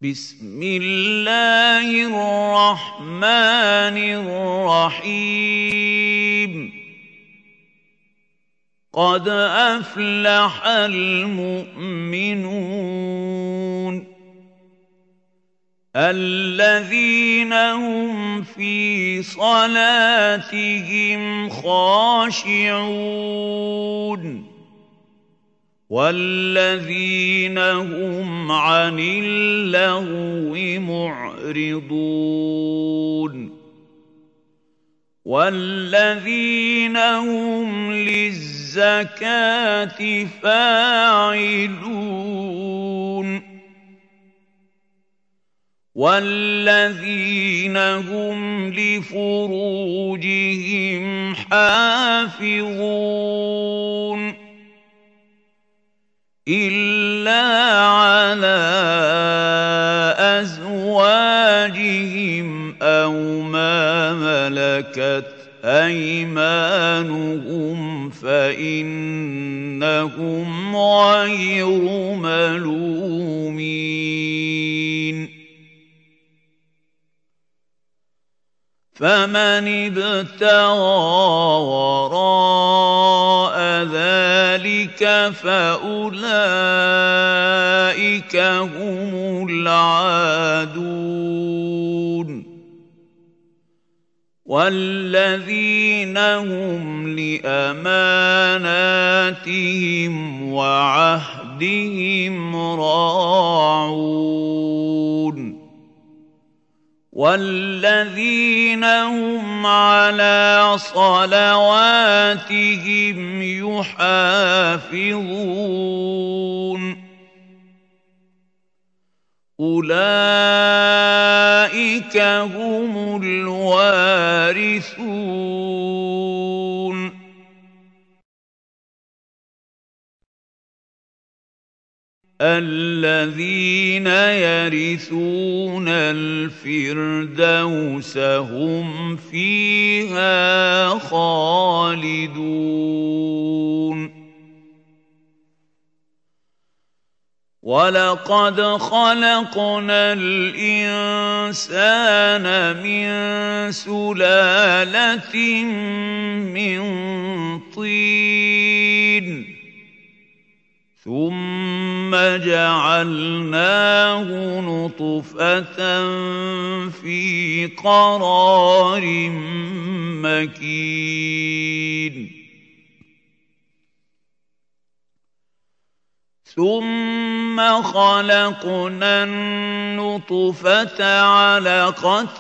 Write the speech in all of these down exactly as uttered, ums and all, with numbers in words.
بسم الله الرحمن الرحيم قد أفلح المؤمنون الذين هم في صلاتهم خاشعون والذين هم عن اللغو معرضون والذين هم للزكاة فاعلون والذين هم لفروجهم حافظون إلا على أزواجهم أو ما ملكت أيمانهم فإنهم غير ملومين فمن ابتغى وراء ذلك فأولئك هم العادون والذين هم لأماناتهم وعهدهم راعون والذين هم على صلواتهم يحافظون أولئك هم الوارثون الذين يرثون الفردوس هم فيها خالدون ولقد خلقنا الإنسان من سلالة من طين ثم جعلناه نطفة في قرار مكين ثم خلقنا النطفة علقة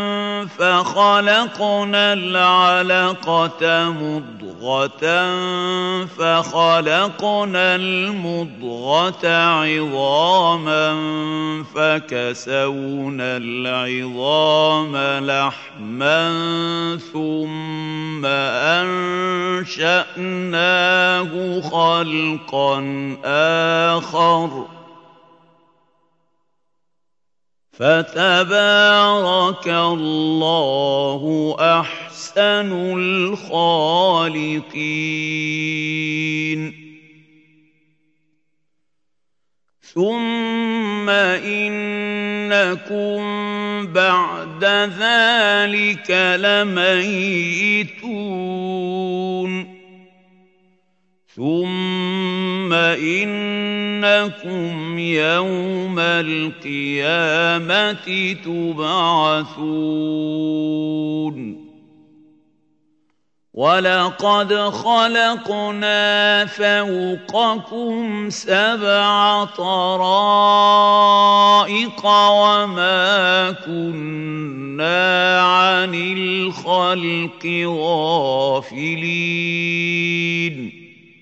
فخلقنا العلقة مضغة فخلقنا المضغة عظاما فكسونا العظام لحما ثم أنشأناه خلقا آخر فتبارك الله أحسن الخالقين ثم إنكم بعد ذلك لميتون ثم إنكم يوم القيامة تبعثون ولقد خلقنا فوقكم سبع طرائق وما كنا عن الخلق غافلين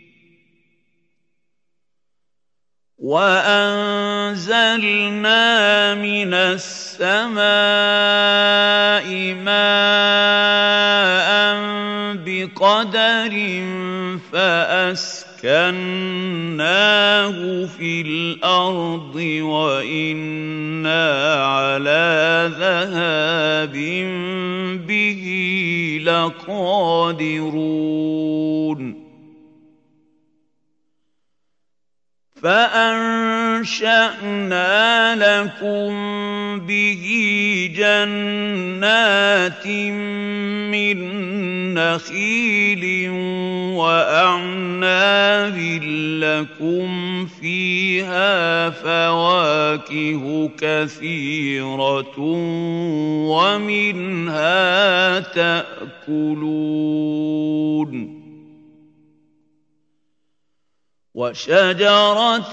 وأنزلنا من السماء ماء بقدر فأسكناه في الأرض وإنا على ذهاب به لقادرون فأنشأنا لكم به جنات من نخيل وأعناب لكم فيها فواكه كثيرة ومنها تأكلون وشجرة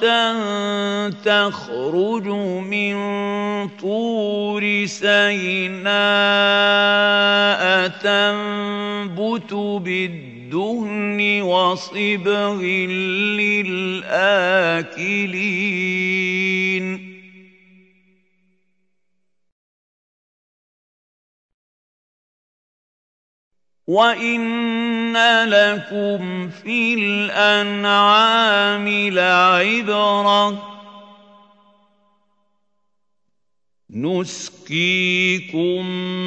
تخرج من طور سيناء تنبت بالدهن وصبغ للآكلين وَإِنَّ لَكُمْ فِي الْأَنْعَامِ لَعِبْرَةً نُسْقِيكُم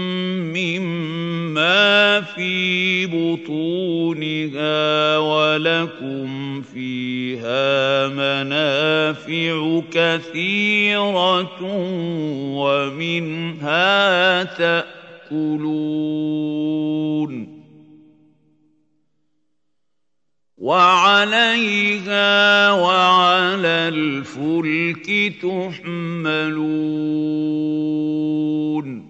مِّمَّا فِي بُطُونِهَا وَلَكُمْ فِيهَا مَنَافِعُ كَثِيرَةٌ وَمِنْهَا تَأْكُلُونَ وَعَلَيْهَا وَعَلَى الْفُلْكِ تُحْمَلُونَ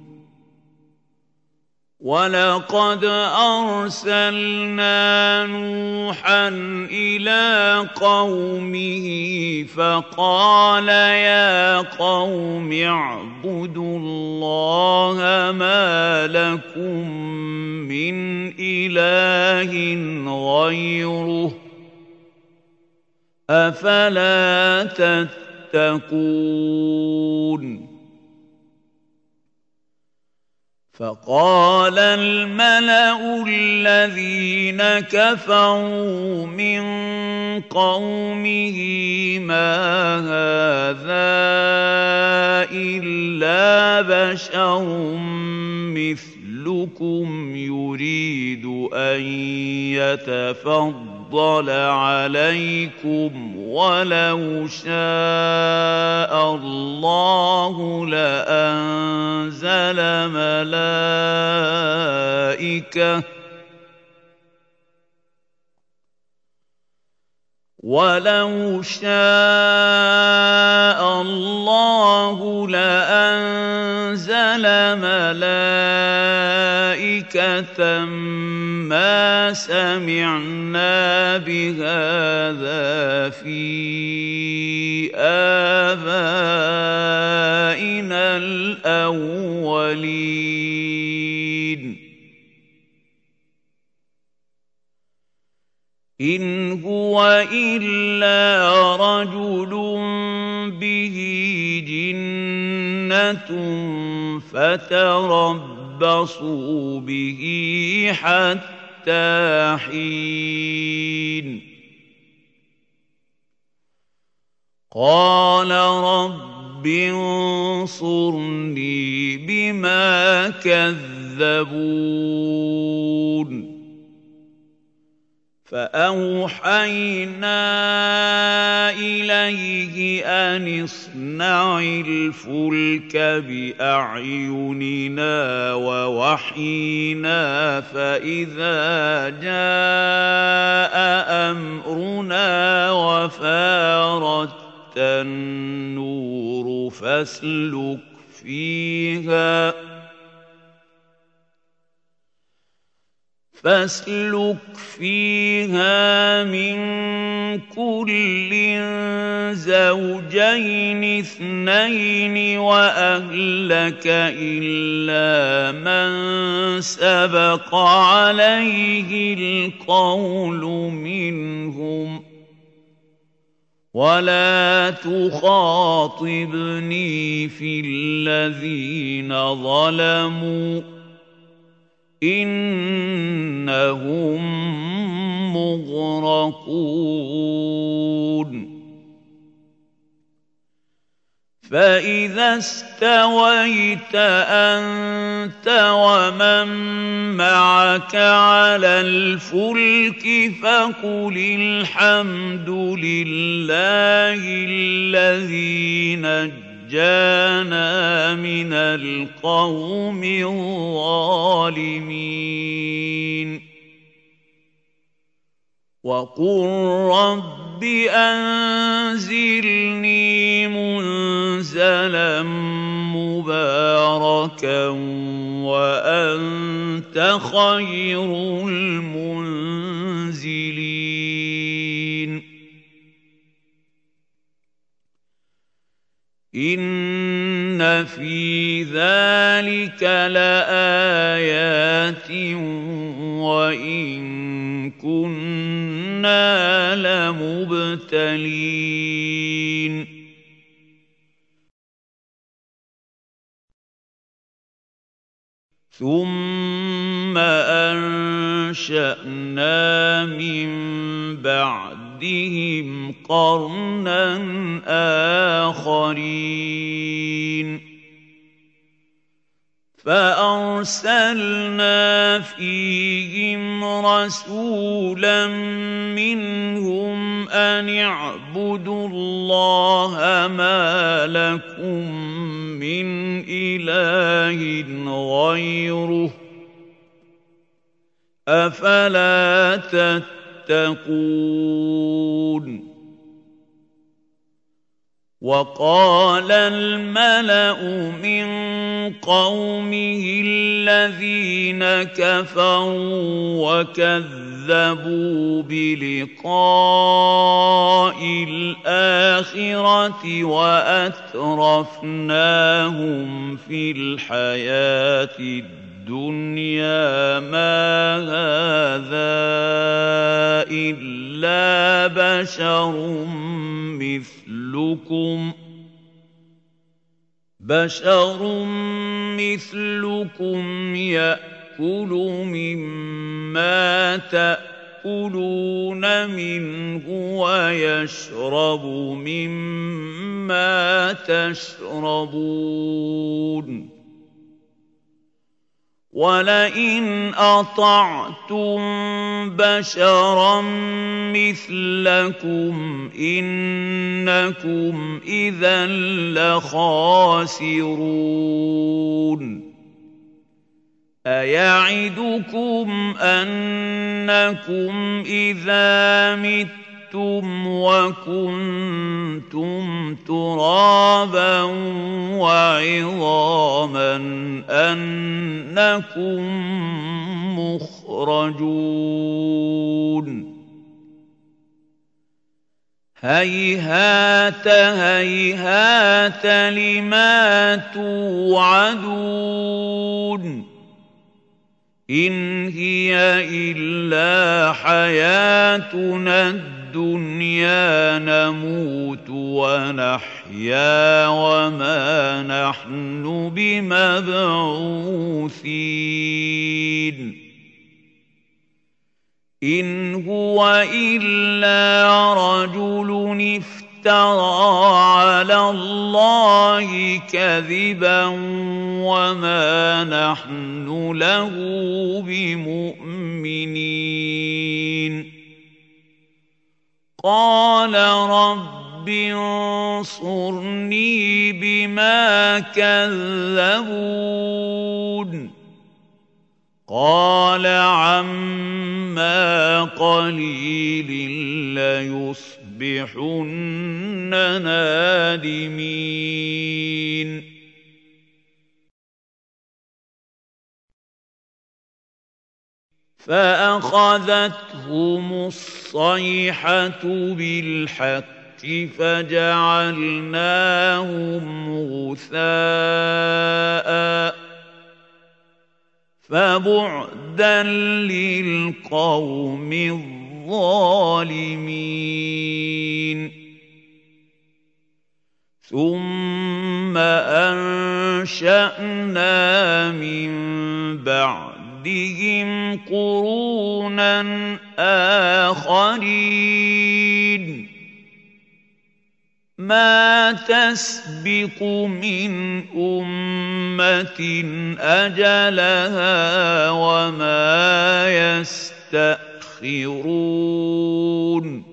وَلَقَدْ أَرْسَلْنَا نُوحًا إِلَىٰ قَوْمِهِ فَقَالَ يَا قَوْمِ اعْبُدُوا اللَّهَ مَا لَكُم مِّنْ إِلَٰهٍ غَيْرُهُ أَفَلَا تَتَّقُونَ فَقَالَ الْمَلَأُ الَّذِينَ كَفَرُوا مِن قَوْمِهِ مَا هَٰذَا إِلَّا بَشَرٌ مِّثْلُكُمْ يُرِيدُ أَن يَتَفَضَّلَ عَلَيْكُمْ وَلَوْ شَاءَ اللَّهُ لَأَنزَلَ مَلَائِكَةً وَلَوْ شَاءَ اللَّهُ لَأَنزَلَ مَلَائِكَةً مَّا سَمِعْنَا بِهَٰذَا فِي آبَائِنَا الْأَوَّلِينَ إِنْ هُوَ إِلَّا رَجُلٌ بِهِ جِنَّةٌ فَتَرَبَّصُوا بِهِ حَتَّىٰ حِينٍ قَالَ رَبِّ انصُرْنِي بِمَا كَذَّبُونِ فَأَوْحَيْنَا إِلَيْهِ أَنِ اصْنَعِ الْفُلْكَ بِأَعْيُنِنَا وَوَحْيِنَا فَإِذَا جَاءَ أَمْرُنَا وَفَارَتِ النُّورُ فَاسْلُكْ فِيهَا فاسلك فيها من كل زوجين اثنين وأهلك إلا من سبق عليه القول منهم ولا تخاطبني في الذين ظلموا إنهم مغرقون فإذا استويت أنت ومن معك على الفلك فقل الحمد لله الذي نجانا من القوم الظالمين وقل رب أنزلني منزلا مباركا وأنت خير المنزلين إن في ذلك لآيات وإن كنا لمبتلين ثم أنشأنا من بعدهم قرنا آخرين فأرسلنا فيهم رسولا منهم أن اعبدوا الله ما لكم من إله غيره أفلا تتقون وقال الملأ من قومه الذين كفروا وكذبوا بلقاء الآخرة وأترفناهم في الحياة الدنيا ما هذا إلا بشر مثلكم بشر مثلكم يأكل مما تأكلون منه ويشرب مما تشربون ولئن أطعتم بشرا مثلكم إنكم إذا لخاسرون أيعدكم أنكم إذا متم وكنتم ترابا وعظاما أنكم مخرجون هيهات هيهات لما توعدون إن هي إلا حياتنا الدنيا نموت ونحيا وما نحن بمبعوثين إن هو إلا رجل افترى على الله كذبا وما نحن له بمؤمنين قال رب انصرني بما كذبون قال عما قليل ليصبحن نادمين فأخذتهم الصيحة بالحق فجعلناهم غثاء فبعدا للقوم الظالمين ثم أنشأنا من بعدهم قرونا آخرين مَا تَسْبِقُ مِنْ أُمَّةٍ أَجَلَهَا وَمَا يَسْتَأْخِرُونَ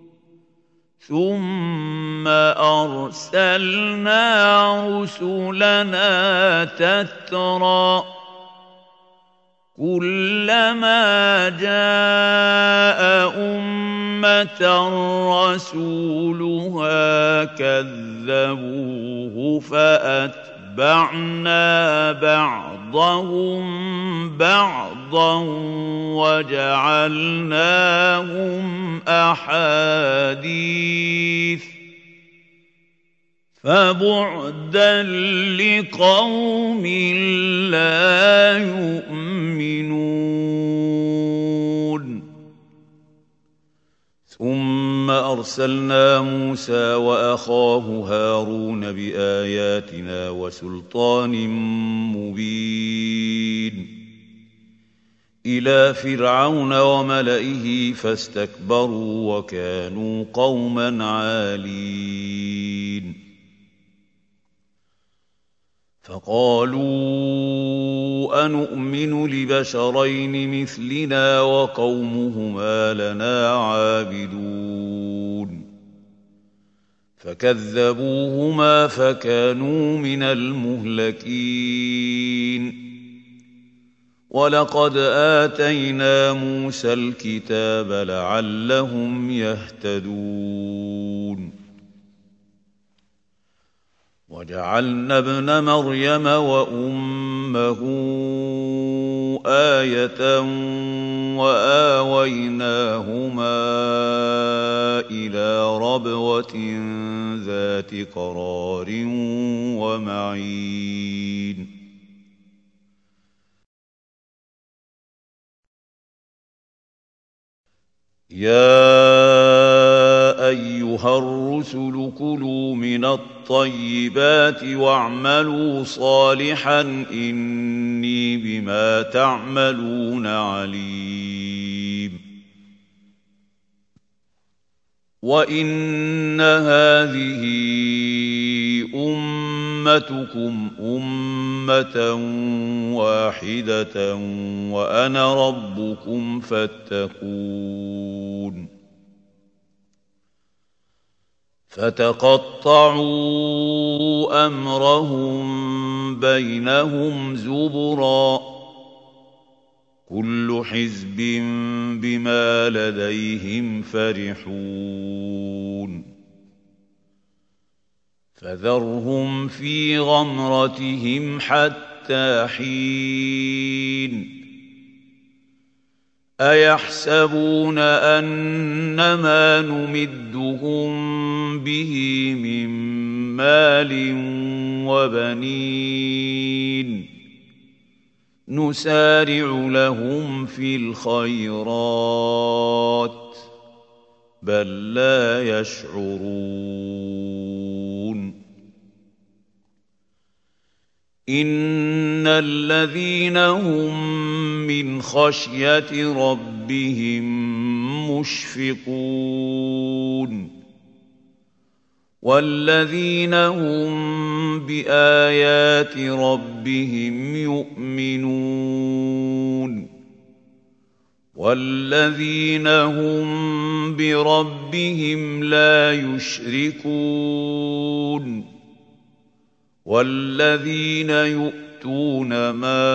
ثُمَّ أَرْسَلْنَا رُسُلَنَا تَتْرَىٰ كُلَّمَا جَاءَ أُمَّةً رَّسُولُهَا كَذَّبُوهُ فَأَتْبَعْنَا بَعْضَهُم بَعْضًا وَجَعَلْنَاهُمْ أَحَادِيثَ فَبُعْدًا لِّقَوْمٍ لَّا يُؤْمِنُونَ ثُمَّ أَرْسَلْنَا مُوسَىٰ وَأَخَاهُ هَارُونَ بِآيَاتِنَا وَسُلْطَانٍ مُّبِينٍ إِلَىٰ فِرْعَوْنَ وَمَلَئِهِ فَاسْتَكْبَرُوا وَكَانُوا قَوْمًا عَالِينَ فَقَالُوا أَنُؤْمِنُ لِبَشَرَيْنِ مِثْلِنَا وَقَوْمُهُمَا لَنَا عَابِدُونَ فَكَذَّبُوهُمَا فَكَانُوا مِنَ الْمُهْلَكِينَ وَلَقَدْ آتَيْنَا مُوسَى الْكِتَابَ لَعَلَّهُمْ يَهْتَدُونَ وَجَعَلْنَا ابْنَ مَرْيَمَ وَأُمَّهُ آيَةً وَآوَيْنَاهُمَا إِلَىٰ رَبْوَةٍ ذَاتِ قَرَارٍ وَمَعِينٍ يَا أَيُّهَا الرُّسُلُ كُلُوا مِنَ الطَّيِّبَاتِ وَاعْمَلُوا صَالِحًا إِنِّي بِمَا تَعْمَلُونَ عَلِيمٌ وَإِنَّ هَٰذِهِ أُمَّتُكُمْ أُمَّةً وَاحِدَةً وَأَنَا رَبُّكُمْ فَاتَّقُونِ فَتَقَطَّعُوا أَمْرَهُم بَيْنَهُمْ زُبُرًا ۖ كُلُّ حِزْبٍ بِمَا لَدَيْهِمْ فَرِحُونَ فَذَرْهُمْ فِي غَمْرَتِهِمْ حَتَّىٰ حِينٍ أَيَحْسَبُونَ أَنَّمَا نُمِدُّهُم بِهِ مِن مَّالٍ وَبَنِينَ نُسَارِعُ لَهُمْ فِي الْخَيْرَاتِ بَل لَّا يَشْعُرُونَ إِنَّ الَّذِينَ هُم مِّنْ خَشْيَةِ رَبِّهِم مُّشْفِقُونَ وَالَّذِينَ هُم بِآيَاتِ رَبِّهِمْ يُؤْمِنُونَ وَالَّذِينَ هُم بِرَبِّهِمْ لَا يُشْرِكُونَ وَالَّذِينَ يُؤْتُونَ مَا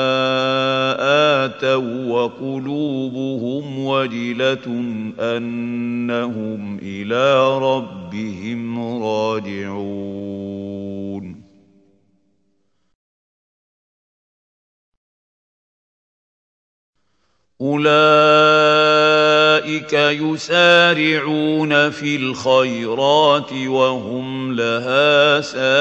آتَوا وَّقُلُوبُهُمْ وَجِلَةٌ أَنَّهُمْ إِلَىٰ رَبِّهِمْ رَاجِعُونَ أُولَٰئِكَ يُسَارِعُونَ فِي الْخَيْرَاتِ وَهُمْ لَهَا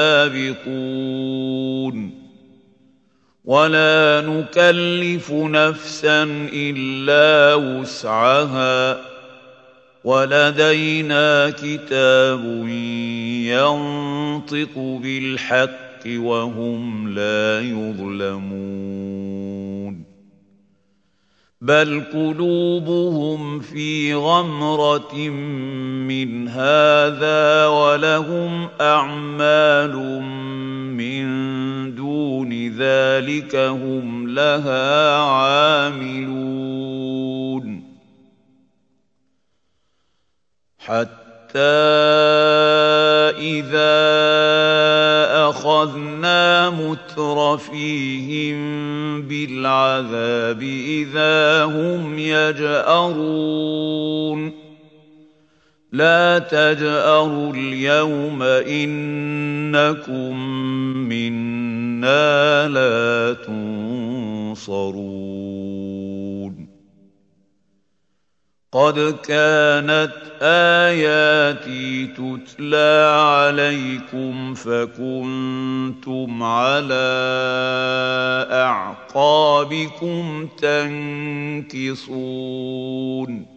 سَابِقُونَ وَلَا نُكَلِّفُ نَفْسًا إِلَّا وُسْعَهَا وَلَدَيْنَا كِتَابٌ يَنطِقُ بِالْحَقِّ وَهُمْ لَا يُظْلَمُونَ بل قلوبهم في غمرة من هذا ولهم أعمال من دون ذلك هم لها عاملون حتى إذا أخذنا مترفيهم بالعذاب إذا هم يجأرون لا تجأروا اليوم إنكم منا لا تنصرون قد كانت آياتي تتلى عليكم فكنتم على أعقابكم تنكصون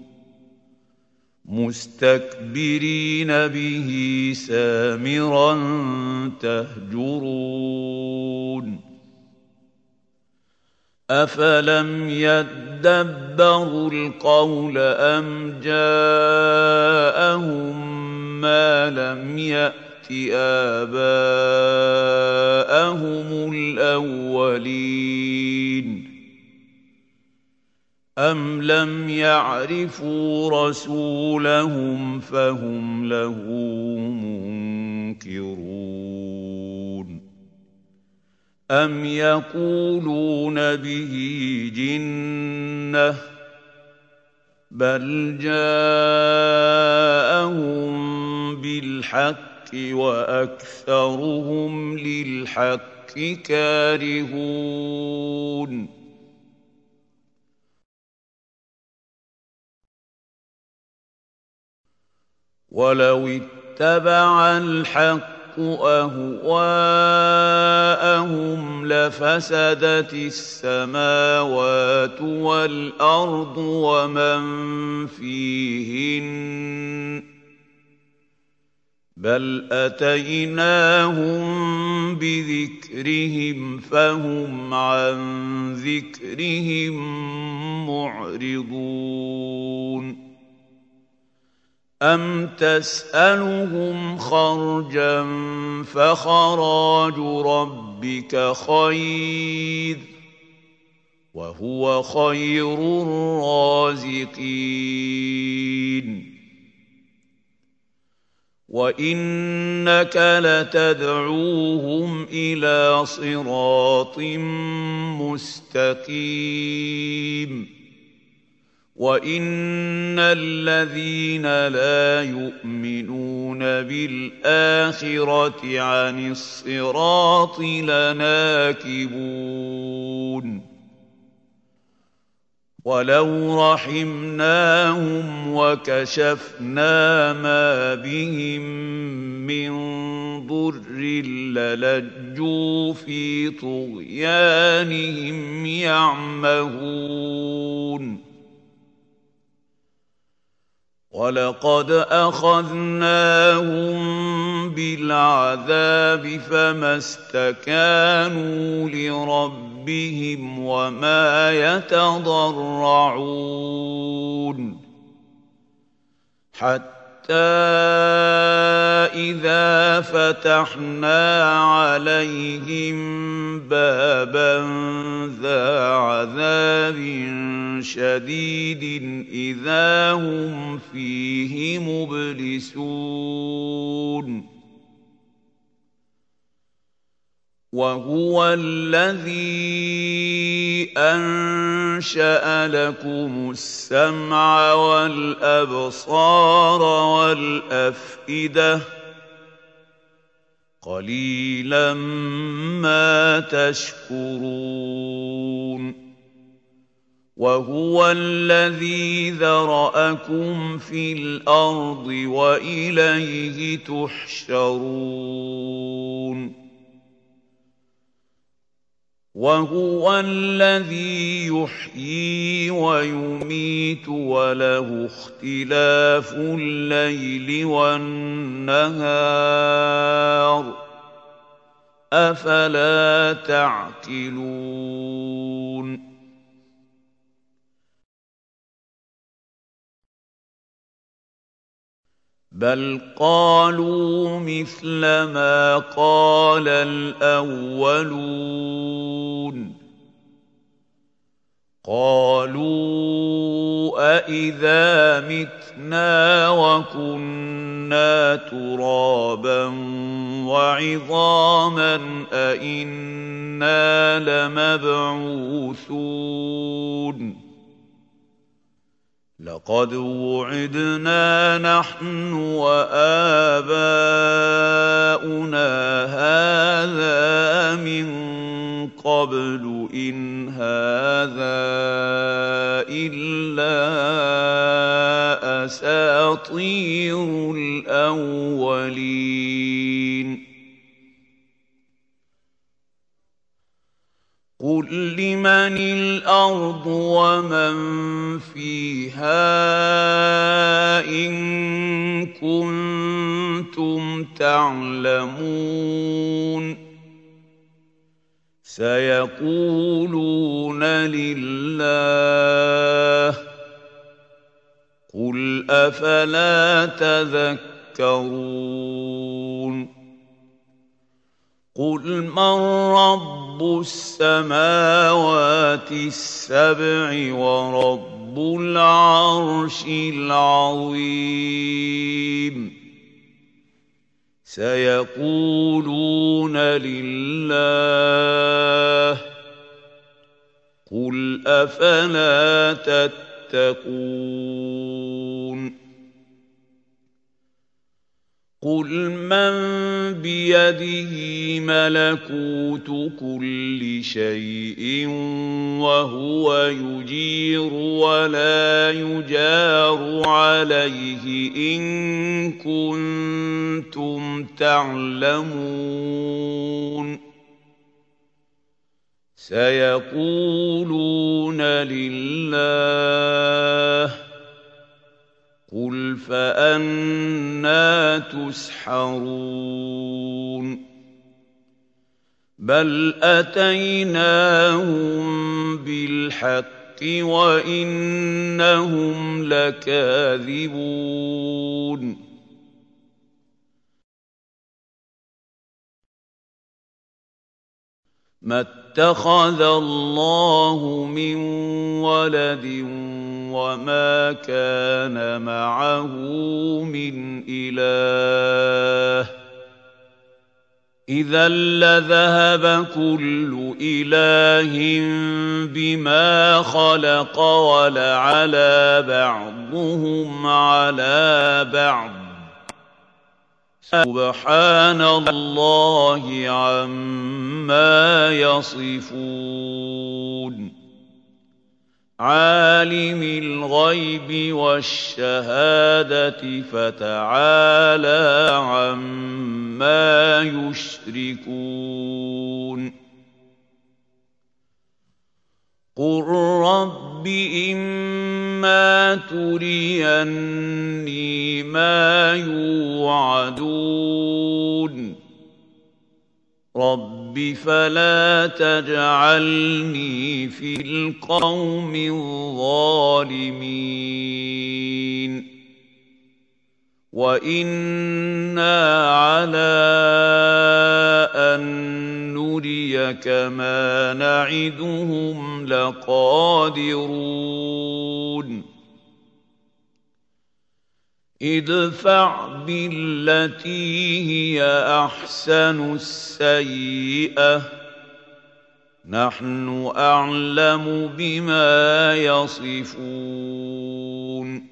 مستكبرين به سامرا تهجرون أفلم يدبروا القول أم جاءهم ما لم يأت آباءهم الأولين أم لم يعرفوا رسولهم فهم له منكرون أم يقولون به جنة بل جاءهم بالحق وأكثرهم للحق كارهون ولو اتبع الحق أهواءهم لفسدت السماوات والأرض ومن فيهن بل أتيناهم بذكرهم فهم عن ذكرهم معرضون أم تسألهم خرجا فخراج ربك خير وهو خير الرازقين وإنك لتدعوهم إلى صراط مستقيم وَإِنَّ الَّذِينَ لَا يُؤْمِنُونَ بِالْآخِرَةِ عَنِ الصِّرَاطِ لَنَاكِبُونَ وَلَوْ رَحِمْنَاهُمْ وَكَشَفْنَا مَا بِهِم مِّن ضُرٍّ لَّلَجُّوا فِي طُغْيَانِهِمْ يَعْمَهُونَ وَلَقَدْ أَخَذْنَاهُم بِالْعَذَابِ فَمَا اسْتَكَانُوا لِرَبِّهِمْ وَمَا يَتَضَرَّعُونَ حَتَّى إِذَا فَتَحْنَا عَلَيْهِم بَابًا ذَا عَذَابٍ شَدِيدٍ إِذَا هُمْ فِيهِ مُبْلِسُونَ وَهُوَ الَّذِي أَنشَأَ لَكُمُ السَّمْعَ وَالْأَبْصَارَ وَالْأَفْئِدَةَ قَلِيلًا مَا تَشْكُرُونَ وَهُوَ الَّذِي ذَرَأَكُمْ فِي الْأَرْضِ وَإِلَيْهِ تُحْشَرُونَ وَهُوَ الَّذِي يُحْيِي وَيُمِيتُ وَلَهُ اخْتِلَافُ اللَّيْلِ وَالنَّهَارِ أَفَلَا تَعْقِلُونَ بل قالوا مثل ما قال الأولون قالوا أإذا متنا وكنا ترابا وعظاما أإنا لمبعوثون لقد وعدنا نحن وآباؤنا هذا من قبل إن هذا إلا أساطير الأولين قل لمن الأرض ومن فيها إن كنتم تعلمون سيقولون لله قل أفلا تذكرون قل من رب السماوات السبع ورب العرش العظيم سيقولون لله قل أفلا تتقون قل من بيده ملكوت كل شيء وهو يجير ولا يجار عليه إن كنتم تعلمون سيقولون لله قل فأنى تسحرون بل أتيناهم بالحق وإنهم لكاذبون ما اتخذ الله من ولد وما كان معه من إله إذا لذهب كل إله بما خلق ولعلى بعضهم على بعض سبحان الله عما يصفون عالم الغيب والشهادة فتعالى عما يشركون قل رب إما تريني ما يوعدون رب فلا تجعلني في القوم الظالمين وإنا على أن نريك ما نعدهم لقادرون ادفع بالتي هي أحسن السيئة نحن أعلم بما يصفون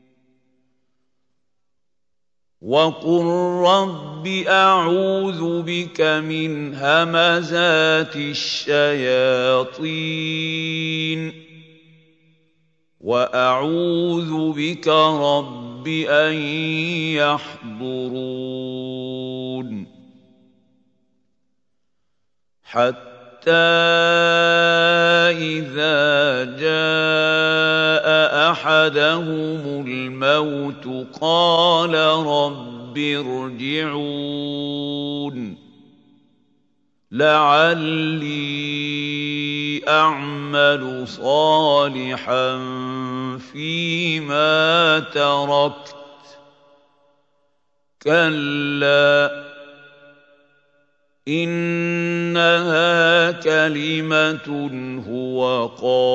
وقل رب أعوذ بك من همزات الشياطين وأعوذ بك رب أن يحضرون حتى إذا جاء أحدهم الموت قال رب ارجعون لعلي أعمل صالحا فيما تركت كَلَّا إِنَّهَا كَلِمَةٌ هُوَ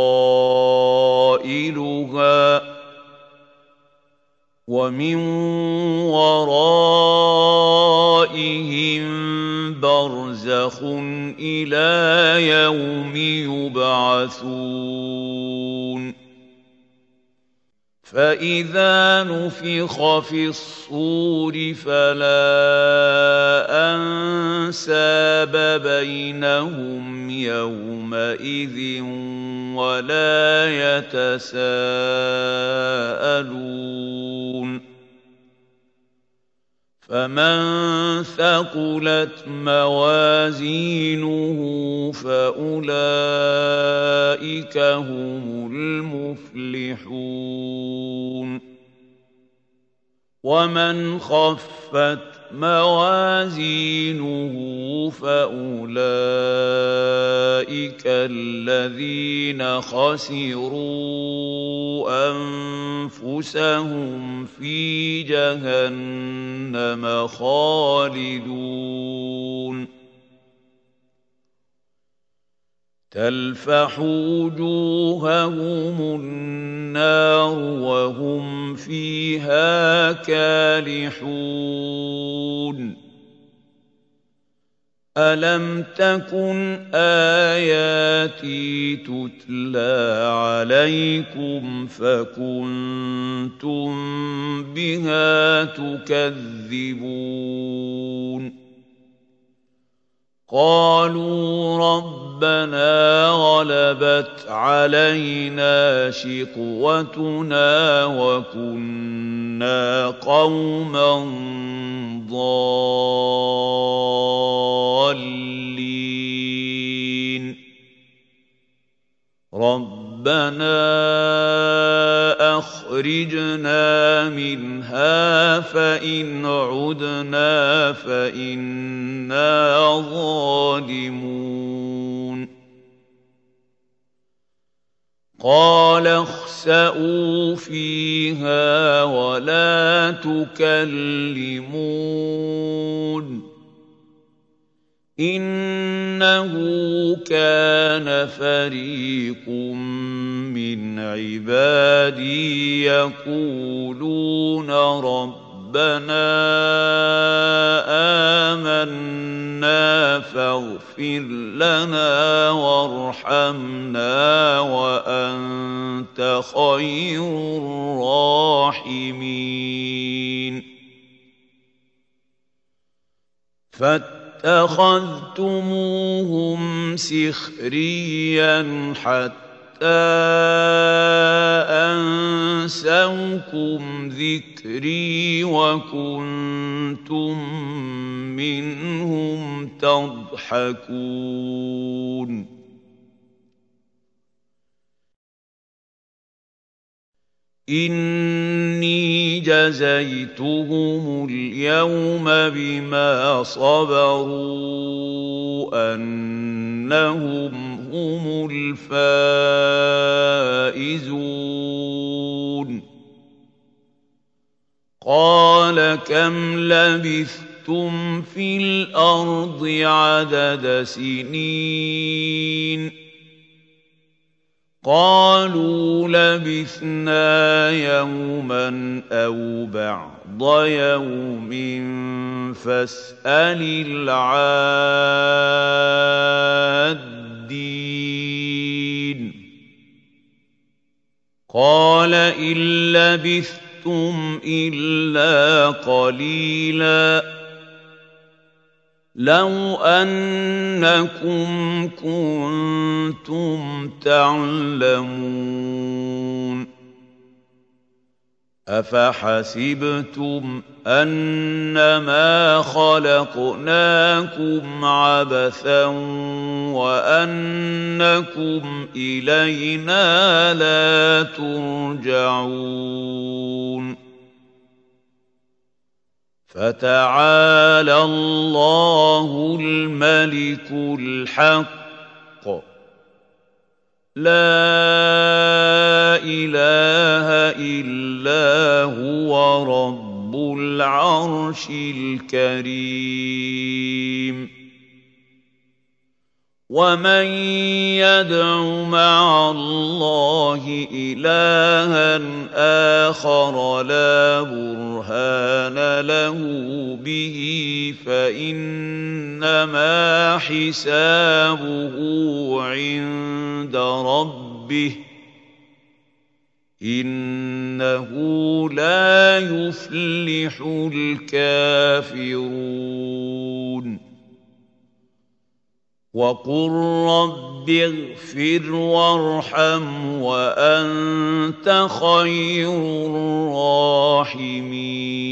قَائِلُهَا وَمِن وَرَائِهِم بَرْزَخٌ إِلَىٰ يَوْمِ يُبْعَثُونَ فَإِذَا نُفِخَ فِي الصُّورِ فَلَا أَنسَابَ بَيْنَهُمْ يَوْمَئِذٍ وَلَا يَتَسَاءَلُونَ فَمَن ثَقُلَتْ مَوَازِينُهُ فَأُولَٰئِكَ هُمُ الْمُفْلِحُونَ وَمَنْ خَفَّتْ مَوَازِينُهُ فَأُولَٰئِكَ الَّذِينَ خَسِرُوا أَنفُسَهُمْ فِي جَهَنَّمَ خَالِدُونَ تَلْفَحُ وُجُوهَهُمُ النَّارُ وَهُمْ فِيهَا كَالِحُونَ أَلَمْ تَكُنْ آيَاتِي تُتْلَىٰ عَلَيْكُمْ فَكُنتُم بِهَا تُكَذِّبُونَ قَالُوا رَبَّنَا غَلَبَتْ عَلَيْنَا شِقْوَتُنَا وَكُنَّا قَوْمًا ضَالِّينَ رَبَّنَا أَخْرِجْنَا مِنْهَا فَإِنْ عُدْنَا فَإِنَّا ظَالِمُونَ قَالَ اخْسَئُوا فِيهَا وَلَا تُكَلِّمُونِ إِنَّهُ كَانَ فَرِيقٌ مِّنْ عِبَادِي يَقُولُونَ رَبَّنَا آمَنَّا فَاغْفِرْ لَنَا وَارْحَمْنَا وَأَنتَ خَيْرُ الرَّاحِمِينَ فَاتَّخَذْتُمُوهُمْ سِخْرِيًّا حَتَّىٰ أَنسَوْكُمْ ذِكْرِي وَكُنتُم مِّنْهُمْ تَضْحَكُونَ إِنِّي جَزَيْتُهُمُ الْيَوْمَ بِمَا صَبَرُوا أَنَّهُمْ هُمُ الْفَائِزُونَ قَالَ كَمْ لَبِثْتُمْ فِي الْأَرْضِ عَدَدَ سِنِينَ قَالُوا لَبِثْنَا يَوْمًا أَوْ بَعْضَ يَوْمٍ فَاسْأَلِ الْعَادِّينَ قَالَ إِن لَّبِثْتُمْ إِلَّا قَلِيلًا لَوْ أَنَّكُمْ كُنتُمْ تَعْلَمُونَ أَفَحَسِبْتُمْ أَنَّمَا خَلَقْنَاكُمْ عَبَثًا وَأَنَّكُمْ إِلَيْنَا لَا تُرْجَعُونَ فَتَعَالَى اللَّهُ الْمَلِكُ الْحَقُّ لَا إِلَٰهَ إِلَّا هُوَ رَبُّ رب العرش الكريم ومن يدع مع الله إلها آخر لا برهان له به فإنما حسابه عند ربه إنه لا يفلح الكافرون وقل رب اغفر وارحم وأنت خير الراحمين